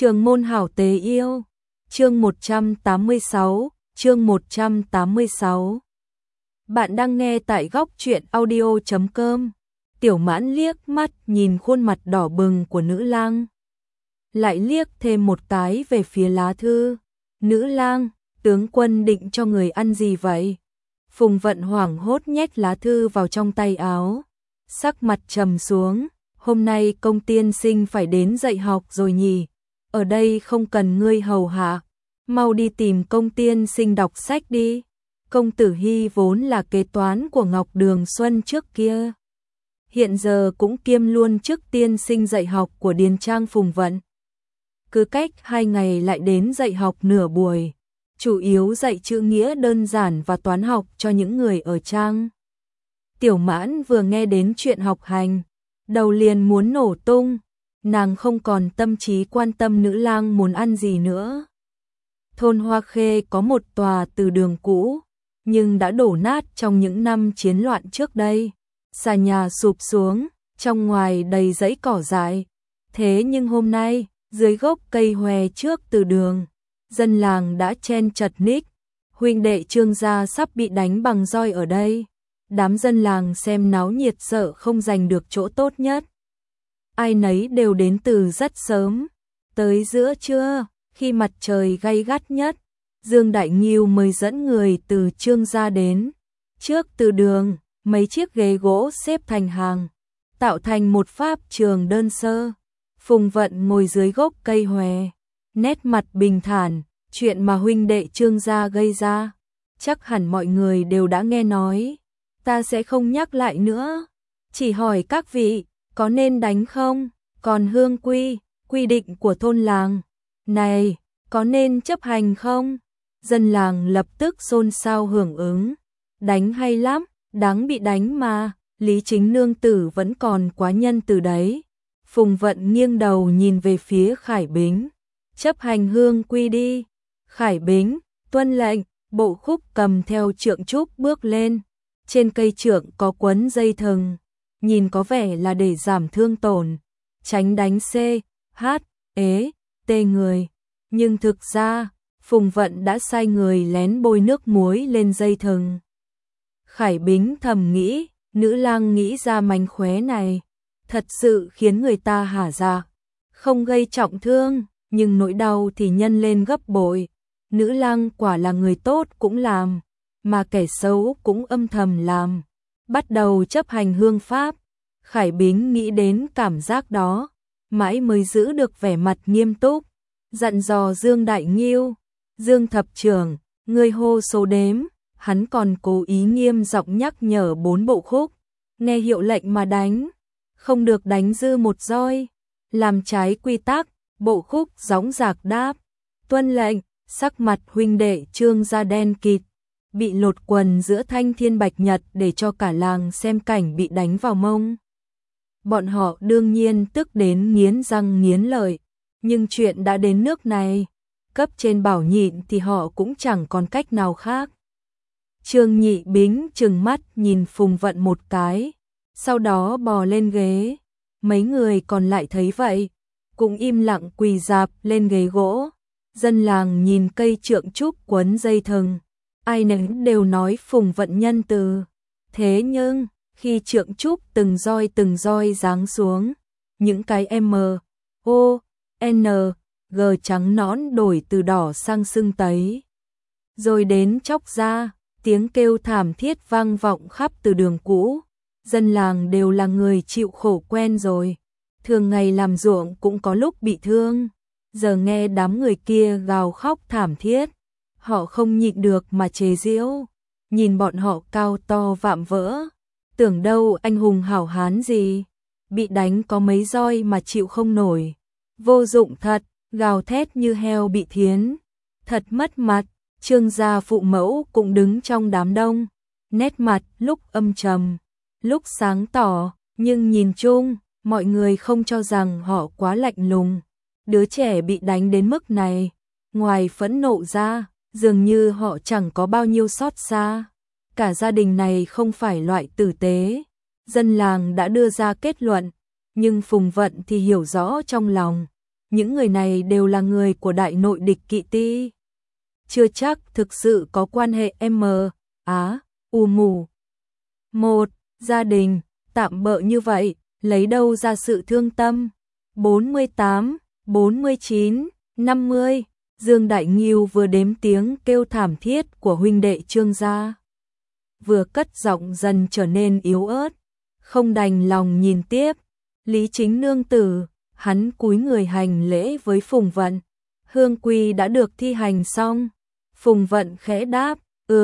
Trường môn hảo tế yêu, chương 186, chương 186. Bạn đang nghe tại góc truyện audio.com. Tiểu Mãn liếc mắt nhìn khuôn mặt đỏ bừng của nữ lang, lại liếc thêm một cái về phía lá thư. Nữ lang, tướng quân định cho người ăn gì vậy? Phùng Vận hoảng hốt nhét lá thư vào trong tay áo, sắc mặt trầm xuống. Hôm nay Công tiên sinh phải đến dạy học rồi nhỉ? Ở đây không cần ngươi hầu hạ, mau đi tìm Công tiên sinh đọc sách đi. Công Tử Hy vốn là kế toán của Ngọc Đường Xuân trước kia, hiện giờ cũng kiêm luôn chức tiên sinh dạy học của Điền Trang Phùng Vận. Cứ cách 2 ngày lại đến dạy học nửa buổi, chủ yếu dạy chữ nghĩa đơn giản và toán học cho những người ở Trang. Tiểu Mãn vừa nghe đến chuyện học hành, đầu liền muốn nổ tung, nàng không còn tâm trí quan tâm nữ lang muốn ăn gì nữa. Thôn Hoa Khê có một tòa từ đường cũ, nhưng đã đổ nát trong những năm chiến loạn trước đây. Xà nhà sụp xuống, trong ngoài đầy rẫy cỏ dại. Thế nhưng hôm nay, dưới gốc cây hòe trước từ đường, dân làng đã chen chật ních. Huynh đệ Trương gia sắp bị đánh bằng roi ở đây. Đám dân làng xem náo nhiệt sợ không giành được chỗ tốt nhất. Ai nấy đều đến từ rất sớm. Tới giữa trưa, khi mặt trời gay gắt nhất, Dương Đại Nghiêu mới dẫn người từ Trương gia đến. Trước từ đường, mấy chiếc ghế gỗ xếp thành hàng, tạo thành một pháp trường đơn sơ. Phùng Vận ngồi dưới gốc cây hòe, nét mặt bình thản. Chuyện mà huynh đệ Trương gia gây ra, chắc hẳn mọi người đều đã nghe nói, ta sẽ không nhắc lại nữa. Chỉ hỏi các vị, có nên đánh không? Còn hương quy định của thôn làng này, có nên chấp hành không? Dân làng lập tức xôn xao hưởng ứng. Đánh hay lắm, đáng bị đánh mà, Lý Chính nương tử vẫn còn quá nhân từ đấy. Phùng Vận nghiêng đầu nhìn về phía Khải Bính. Chấp hành hương quy đi. Khải Bính, tuân lệnh. Bộ khúc cầm theo trượng trúc bước lên. Trên cây trượng có quấn dây thừng, nhìn có vẻ là để giảm thương tổn, tránh đánh T người. Nhưng thực ra, Phùng Vận đã sai người lén bôi nước muối lên dây thừng. Khải Bính thầm nghĩ, nữ lang nghĩ ra mánh khóe này, thật sự khiến người ta hả dạ. Không gây trọng thương, nhưng nỗi đau thì nhân lên gấp bội. Nữ lang quả là người tốt cũng làm, mà kẻ xấu cũng âm thầm làm. Bắt đầu chấp hành hương pháp. Khải Bính nghĩ đến cảm giác đó, mãi mới giữ được vẻ mặt nghiêm túc, dặn dò Dương Đại Nghiêu. Dương thập trưởng, ngươi hô số đếm. Hắn còn cố ý nghiêm giọng nhắc nhở 4 bộ khúc, nghe hiệu lệnh mà đánh, không được đánh dư một roi, làm trái quy tắc. Bộ khúc dõng dạc đáp, tuân lệnh. Sắc mặt huynh đệ Trương gia đen kịt, bị lột quần giữa thanh thiên bạch nhật để cho cả làng xem cảnh bị đánh vào mông. Bọn họ đương nhiên tức đến nghiến răng nghiến lợi, nhưng chuyện đã đến nước này, cấp trên bảo nhịn thì họ cũng chẳng còn cách nào khác. Trương Nhị Bính trừng mắt nhìn Phùng Vận một cái, sau đó bò lên ghế. Mấy người còn lại thấy vậy, cũng im lặng quỳ rạp lên ghế gỗ. Dân làng nhìn cây trượng trúc quấn dây thừng, ai nấy đều nói Phùng Vận nhân từ. Thế nhưng, khi trượng trúc từng roi giáng xuống, những cái M.O.N.G trắng nõn đổi từ đỏ sang sưng tấy, rồi đến chóc ra, tiếng kêu thảm thiết vang vọng khắp từ đường cũ. Dân làng đều là người chịu khổ quen rồi, thường ngày làm ruộng cũng có lúc bị thương. Giờ nghe đám người kia gào khóc thảm thiết, họ không nhịn được mà chế giễu. Nhìn bọn họ cao to vạm vỡ, tưởng đâu anh hùng hảo hán gì, bị đánh có mấy roi mà chịu không nổi. Vô dụng thật, gào thét như heo bị thiến, thật mất mặt. Trương gia phụ mẫu cũng đứng trong đám đông, nét mặt lúc âm trầm, lúc sáng tỏ, nhưng nhìn chung, mọi người không cho rằng họ quá lạnh lùng. Đứa trẻ bị đánh đến mức này, ngoài phẫn nộ ra, dường như họ chẳng có bao nhiêu xót xa. Cả gia đình này không phải loại tử tế. Dân làng đã đưa ra kết luận, nhưng Phùng Vận thì hiểu rõ trong lòng. những người này đều là người của đại nội địch kỵ ti. Chưa chắc thực sự có quan hệ mù. Một gia đình, tạm bợ như vậy, lấy đâu ra sự thương tâm. 48, 49, 50, Dương Đại Ngưu vừa đếm tiếng kêu thảm thiết của huynh đệ Trương gia, vừa cất giọng dần trở nên yếu ớt, không đành lòng nhìn tiếp. Lý Chính nương tử, hắn cúi người hành lễ với Phùng Vận. Hương quy đã được thi hành xong. Phùng Vận khẽ đáp,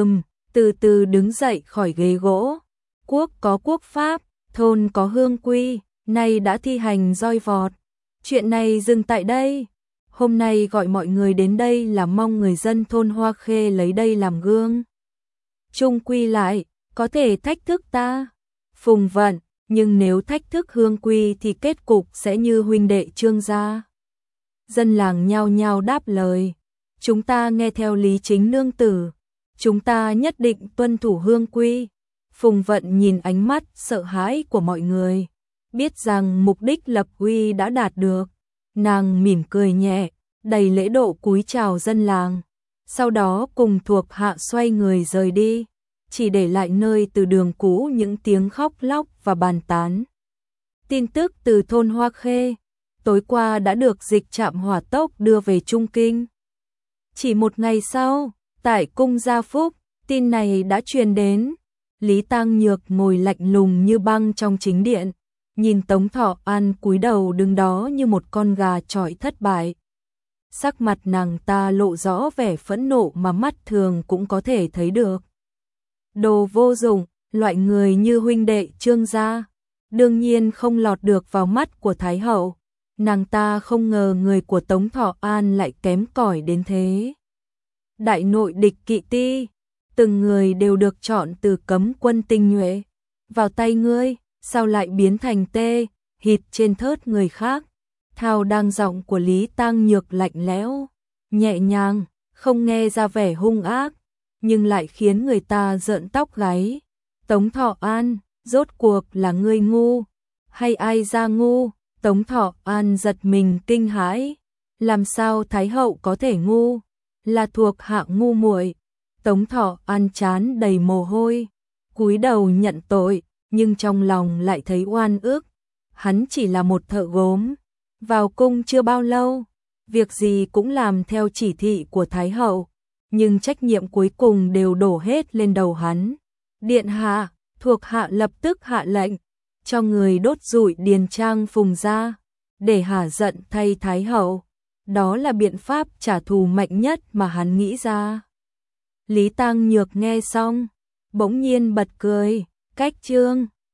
từ từ đứng dậy khỏi ghế gỗ. Quốc có quốc pháp, thôn có hương quy, nay đã thi hành roi vọt. Chuyện này dừng tại đây. Hôm nay gọi mọi người đến đây là mong người dân thôn Hoa Khê lấy đây làm gương. Chung quy lại, có thể thách thức ta. Phùng Vận, nhưng nếu thách thức hương quy thì kết cục sẽ như huynh đệ Trương gia. Dân làng nhao nhao đáp lời. Chúng ta nghe theo Lý Chính nương tử. Chúng ta nhất định tuân thủ hương quy. Phùng Vận nhìn ánh mắt sợ hãi của mọi người, biết rằng mục đích lập uy đã đạt được. Nàng mỉm cười nhẹ, đầy lễ độ cúi chào dân làng. Sau đó cùng thuộc hạ xoay người rời đi, chỉ để lại nơi từ đường cũ những tiếng khóc lóc và bàn tán. Tin tức từ thôn Hoa Khê tối qua đã được dịch trạm hỏa tốc đưa về Trung Kinh. Chỉ một ngày sau, tại cung Gia Phúc, tin này đã truyền đến. Lý Tang Nhược ngồi lạnh lùng như băng trong chính điện, nhìn Tống Thọ An cúi đầu đứng đó như một con gà chọi thất bại. Sắc mặt nàng ta lộ rõ vẻ phẫn nộ mà mắt thường cũng có thể thấy được. Đồ vô dụng, loại người như huynh đệ Trương gia, đương nhiên không lọt được vào mắt của Thái hậu. Nàng ta không ngờ người của Tống Thọ An lại kém cỏi đến thế. Đại nội địch kỵ ti, từng người đều được chọn từ cấm quân tinh nhuệ. Vào tay ngươi, sao lại biến thành tê, hịt trên thớt người khác. Thao đang giọng của Lý Tang Nhược lạnh lẽo, nhẹ nhàng, không nghe ra vẻ hung ác, nhưng lại khiến người ta rợn tóc gáy. Tống Thọ An, rốt cuộc là ngươi ngu, hay ai ra ngu? Tống Thọ An giật mình kinh hãi. Làm sao Thái hậu có thể ngu? Là thuộc hạ ngu muội. Tống Thọ An trán đầy mồ hôi, cúi đầu nhận tội, nhưng trong lòng lại thấy oan ức. Hắn chỉ là một thợ gốm, vào cung chưa bao lâu, việc gì cũng làm theo chỉ thị của Thái hậu, nhưng trách nhiệm cuối cùng đều đổ hết lên đầu hắn. Điện hạ, thuộc hạ lập tức hạ lệnh, cho người đốt rụi điền trang Phùng gia, để hả giận thay Thái hậu. Đó là biện pháp trả thù mạnh nhất mà hắn nghĩ ra. Lý Tang Nhược nghe xong, bỗng nhiên bật cười, cách Trương